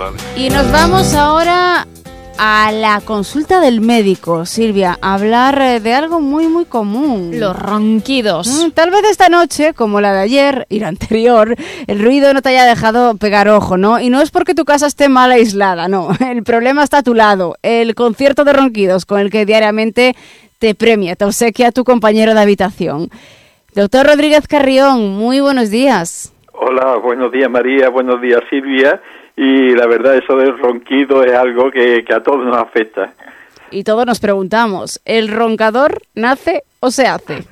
Vale. Y nos vamos ahora a la consulta del médico, Silvia, a hablar de algo muy muy común. Los ronquidos. Tal vez esta noche, como la de ayer y la anterior, el ruido no te haya dejado pegar ojo, ¿no? Y no es porque tu casa esté mal aislada, no. El problema está a tu lado. El concierto de ronquidos con el que diariamente te premia, te obsequia tu compañero de habitación. Doctor Rodríguez Carrión, muy buenos días. Hola, buenos días María, buenos días Silvia. Y la verdad, eso del ronquido es algo que a todos nos afecta. Y todos nos preguntamos, ¿el roncador nace o se hace?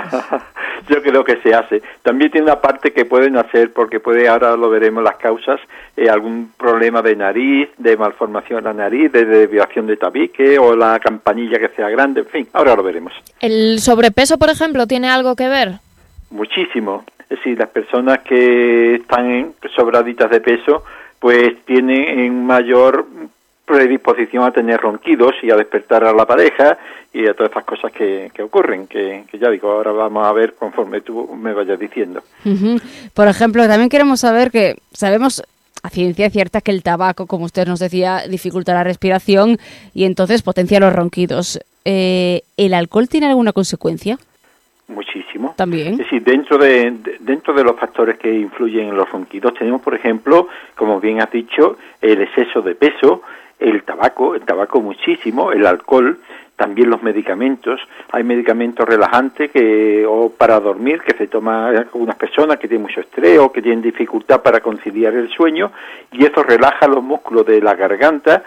Yo creo que se hace. También tiene una parte que puede nacer, porque puede, ahora lo veremos, las causas, algún problema de nariz, de malformación de la nariz, de desviación de tabique, o la campanilla que sea grande, en fin, ahora lo veremos. ¿El sobrepeso, por ejemplo, tiene algo que ver? Muchísimo. Es decir, las personas que están sobraditas de peso, pues tienen mayor predisposición a tener ronquidos y a despertar a la pareja y a todas estas cosas que ocurren, que ya digo, ahora vamos a ver conforme tú me vayas diciendo. Por ejemplo, también queremos saber que sabemos a ciencia cierta que el tabaco, como usted nos decía, dificulta la respiración y entonces potencia los ronquidos. ¿El alcohol tiene alguna consecuencia? Muchísimo. También. Es decir, dentro de los factores que influyen en los ronquidos tenemos, por ejemplo, como bien has dicho, el exceso de peso, el tabaco muchísimo, el alcohol, también los medicamentos. Hay medicamentos relajantes o para dormir que se toman algunas personas que tienen mucho estrés o que tienen dificultad para conciliar el sueño, y eso relaja los músculos de la garganta,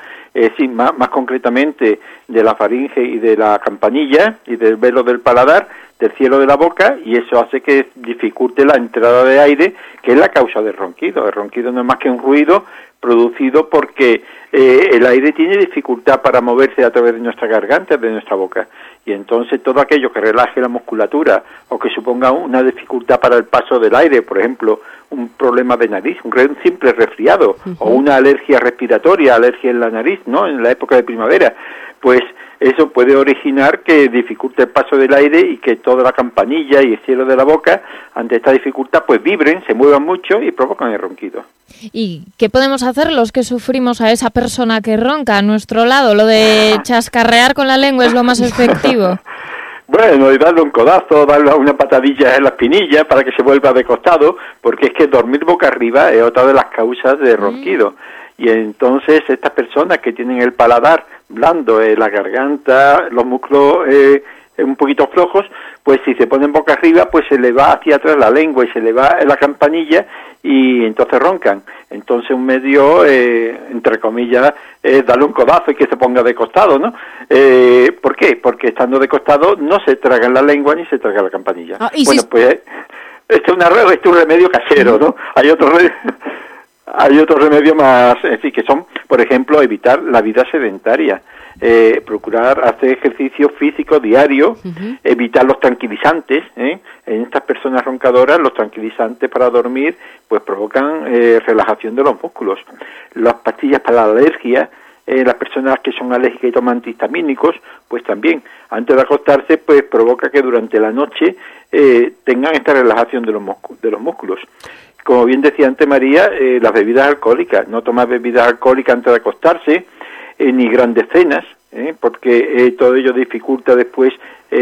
más concretamente de la faringe y de la campanilla y del velo del paladar, del cielo de la boca, y eso hace que dificulte la entrada de aire, que es la causa del ronquido. El ronquido no es más que un ruido producido porque el aire tiene dificultad para moverse a través de nuestra garganta, de nuestra boca, y entonces todo aquello que relaje la musculatura o que suponga una dificultad para el paso del aire, por ejemplo, un problema de nariz, un simple resfriado, o una alergia respiratoria, alergia en la nariz, ¿no?, en la época de primavera, pues eso puede originar que dificulte el paso del aire y que toda la campanilla y el cielo de la boca, ante esta dificultad, pues vibren, se muevan mucho y provocan el ronquido. ¿Y qué podemos hacer los que sufrimos a esa persona que ronca a nuestro lado? Lo de chascarrear con la lengua es lo más efectivo. Bueno, y darle un codazo, darle una patadilla en la espinilla para que se vuelva de costado, porque es que dormir boca arriba es otra de las causas de ronquido. Y entonces estas personas que tienen el paladar blando, la garganta, los músculos un poquito flojos, pues si se ponen boca arriba, pues se le va hacia atrás la lengua y se le va la campanilla y entonces roncan. Entonces un medio, entre comillas, darle un codazo y que se ponga de costado, ¿no? ¿Por qué? Porque estando de costado no se traga la lengua ni se traga la campanilla. Bueno, pues este es un remedio casero, ¿no? Hay otros remedios más, es decir, que son, por ejemplo, evitar la vida sedentaria, procurar hacer ejercicio físico diario, evitar los tranquilizantes. En estas personas roncadoras, los tranquilizantes para dormir, pues provocan relajación de los músculos. Las pastillas para la alergia, las personas que son alérgicas y toman antihistamínicos, pues también, antes de acostarse, pues provoca que durante la noche tengan esta relajación de los músculos. Como bien decía antes María, las bebidas alcohólicas, no tomar bebidas alcohólicas antes de acostarse, ni grandes cenas, porque todo ello dificulta después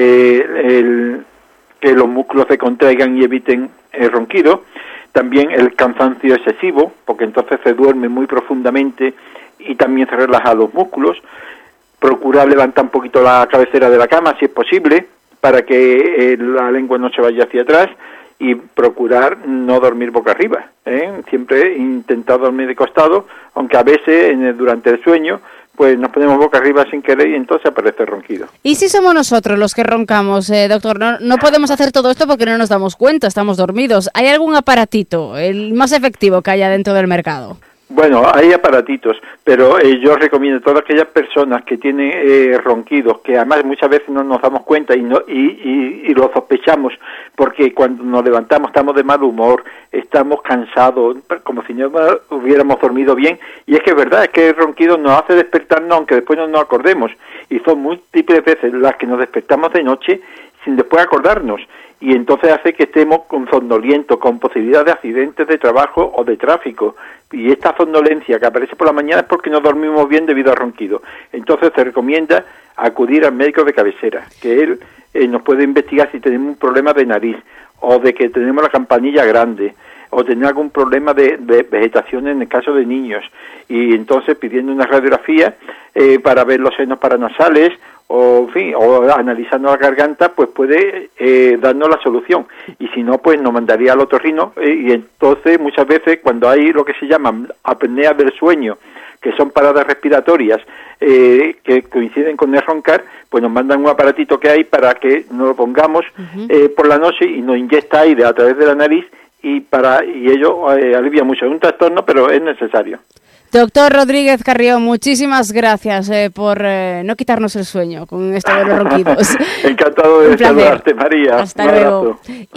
que los músculos se contraigan y eviten el ronquido. También el cansancio excesivo, porque entonces se duerme muy profundamente y también se relaja los músculos. Procurar levantar un poquito la cabecera de la cama, si es posible, para que la lengua no se vaya hacia atrás, y procurar no dormir boca arriba, siempre intentar dormir de costado, aunque a veces durante el sueño pues nos ponemos boca arriba sin querer y entonces aparece el ronquido. ¿Y si somos nosotros los que roncamos, doctor? No podemos hacer todo esto porque no nos damos cuenta, estamos dormidos. ¿Hay algún aparatito, el más efectivo que haya dentro del mercado? Bueno, hay aparatitos, pero yo recomiendo a todas aquellas personas que tienen ronquidos, que además muchas veces no nos damos cuenta y lo sospechamos, porque cuando nos levantamos estamos de mal humor, estamos cansados, como si no hubiéramos dormido bien, y es que es verdad, es que el ronquido nos hace despertarnos aunque después no nos acordemos, y son múltiples veces las que nos despertamos de noche sin después acordarnos. Y entonces hace que estemos con somnolientos, con posibilidad de accidentes de trabajo o de tráfico. Y esta somnolencia que aparece por la mañana es porque no dormimos bien debido al ronquido. Entonces se recomienda acudir al médico de cabecera, que él nos puede investigar si tenemos un problema de nariz, o de que tenemos la campanilla grande, o tener algún problema de vegetación en el caso de niños. Y entonces pidiendo una radiografía para ver los senos paranasales, o en fin, o analizando la garganta, pues puede darnos la solución. Y si no, pues nos mandaría al otorrino, y entonces muchas veces cuando hay lo que se llama apnea del sueño, que son paradas respiratorias que coinciden con el roncar, pues nos mandan un aparatito que hay para que nos lo pongamos por la noche y nos inyecta aire a través de la nariz, y ello alivia mucho. Es un trastorno, pero es necesario. Doctor Rodríguez Carrión, muchísimas gracias por no quitarnos el sueño con esto de los ronquidos. Encantado de saludarte, María. Hasta luego.